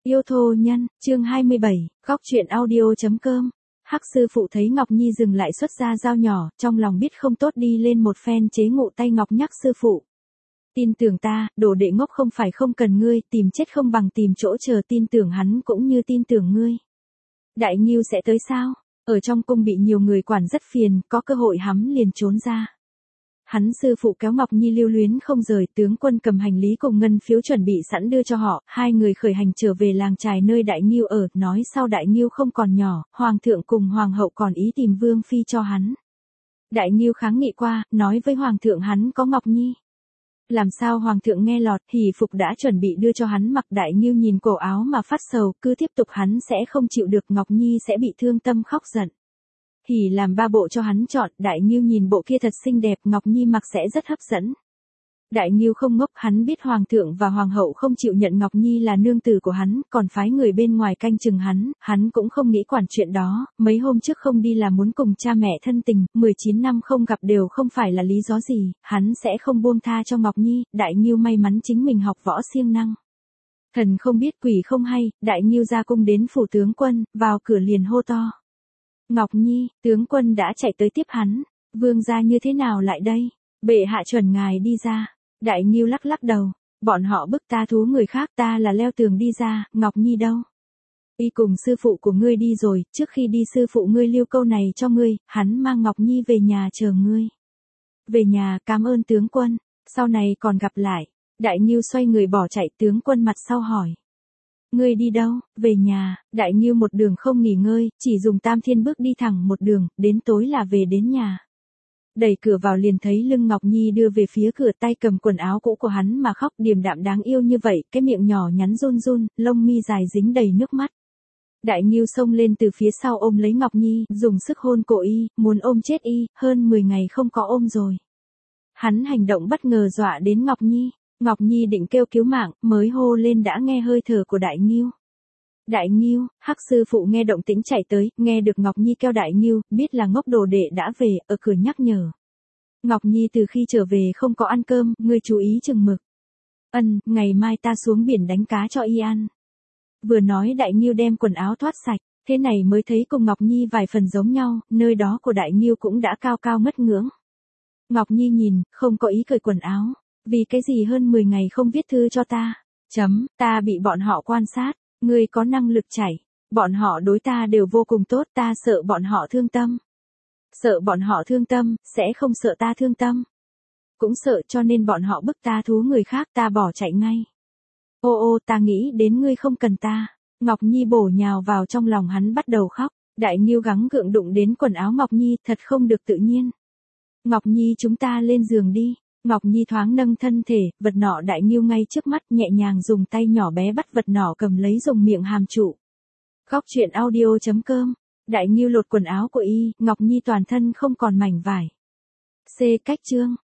Yêu thô nhân, chương 27, góc truyện audio.com. Hắc sư phụ thấy Ngọc Nhi dừng lại xuất ra dao nhỏ, trong lòng biết không tốt đi lên một phen chế ngụ tay Ngọc nhắc sư phụ. Tin tưởng ta, đồ đệ ngốc không phải không cần ngươi, tìm chết không bằng tìm chỗ chờ, tin tưởng hắn cũng như tin tưởng ngươi. Đại Ngưu sẽ tới sao? Ở trong cung bị nhiều người quản rất phiền, có cơ hội hắn liền trốn ra. Hắn sư phụ kéo Ngọc Nhi lưu luyến không rời, tướng quân cầm hành lý cùng ngân phiếu chuẩn bị sẵn đưa cho họ, hai người khởi hành trở về làng trài nơi Đại Ngưu ở, nói sau Đại Ngưu không còn nhỏ, hoàng thượng cùng hoàng hậu còn ý tìm vương phi cho hắn. Đại Ngưu kháng nghị qua, nói với hoàng thượng hắn có Ngọc Nhi. Làm sao hoàng thượng nghe lọt, hỷ phục đã chuẩn bị đưa cho hắn mặc. Đại Ngưu nhìn cổ áo mà phát sầu, cứ tiếp tục hắn sẽ không chịu được, Ngọc Nhi sẽ bị thương tâm khóc giận. Hỉ làm 3 bộ cho hắn chọn, Đại Ngưu nhìn bộ kia thật xinh đẹp, Ngọc Nhi mặc sẽ rất hấp dẫn. Đại Ngưu không ngốc, hắn biết hoàng thượng và hoàng hậu không chịu nhận Ngọc Nhi là nương tử của hắn, còn phái người bên ngoài canh chừng hắn cũng không nghĩ quản chuyện đó, mấy hôm trước không đi là muốn cùng cha mẹ thân tình, 19 năm không gặp đều không phải là lý do gì, hắn sẽ không buông tha cho Ngọc Nhi. Đại Ngưu may mắn chính mình học võ siêng năng. Thần không biết quỷ không hay, Đại Ngưu ra cung đến phủ tướng quân, vào cửa liền hô to. Ngọc Nhi, tướng quân đã chạy tới tiếp hắn. Vương gia như thế nào lại đây? Bệ hạ chuẩn ngài đi ra. Đại Ngưu lắc lắc đầu. Bọn họ bức ta thú người khác, ta là leo tường đi ra, Ngọc Nhi đâu? Y cùng sư phụ của ngươi đi rồi, trước khi đi sư phụ ngươi lưu câu này cho ngươi, hắn mang Ngọc Nhi về nhà chờ ngươi. Về nhà, cảm ơn tướng quân, sau này còn gặp lại. Đại Ngưu xoay người bỏ chạy, tướng quân mặt sau hỏi. Ngươi đi đâu? Về nhà. Đại Ngưu một đường không nghỉ ngơi, chỉ dùng tam thiên bước đi thẳng một đường, đến tối là về đến nhà. Đẩy cửa vào liền thấy lưng Ngọc Nhi đưa về phía cửa, tay cầm quần áo cũ của hắn mà khóc, điềm đạm đáng yêu như vậy, cái miệng nhỏ nhắn run run, lông mi dài dính đầy nước mắt. Đại Ngưu xông lên từ phía sau ôm lấy Ngọc Nhi, dùng sức hôn cổ y, muốn ôm chết y, hơn 10 ngày không có ôm rồi. Hắn hành động bất ngờ dọa đến Ngọc Nhi. Ngọc Nhi định kêu cứu mạng, mới hô lên đã nghe hơi thở của Đại Ngưu. Đại Ngưu, Hắc sư phụ nghe động tĩnh chạy tới, nghe được Ngọc Nhi kêu Đại Ngưu, biết là ngốc đồ đệ đã về, ở cửa nhắc nhở. Ngọc Nhi từ khi trở về không có ăn cơm, ngươi chú ý chừng mực. Ngày mai ta xuống biển đánh cá cho y ăn. Vừa nói Đại Ngưu đem quần áo thoát sạch, thế này mới thấy cùng Ngọc Nhi vài phần giống nhau, nơi đó của Đại Ngưu cũng đã cao cao ngất ngưỡng. Ngọc Nhi nhìn, không có ý cởi quần áo. Vì cái gì hơn 10 ngày không viết thư cho ta? Ta bị bọn họ quan sát, ngươi có năng lực chảy. Bọn họ đối ta đều vô cùng tốt, ta sợ bọn họ thương tâm. Sợ bọn họ thương tâm, sẽ không sợ ta thương tâm. Cũng sợ cho nên bọn họ bức ta thú người khác, ta bỏ chạy ngay. Ô ta nghĩ đến ngươi không cần ta. Ngọc Nhi bổ nhào vào trong lòng hắn bắt đầu khóc. Đại Ngưu gắng gượng đụng đến quần áo Ngọc Nhi, thật không được tự nhiên. Ngọc Nhi chúng ta lên giường đi. Ngọc Nhi thoáng nâng thân thể, vật nọ Đại Ngưu ngay trước mắt, nhẹ nhàng dùng tay nhỏ bé bắt vật nọ cầm lấy, dùng miệng hàm trụ. Góc truyện audio.com. Đại Ngưu lột quần áo của y, Ngọc Nhi toàn thân không còn mảnh vải. Cách chương.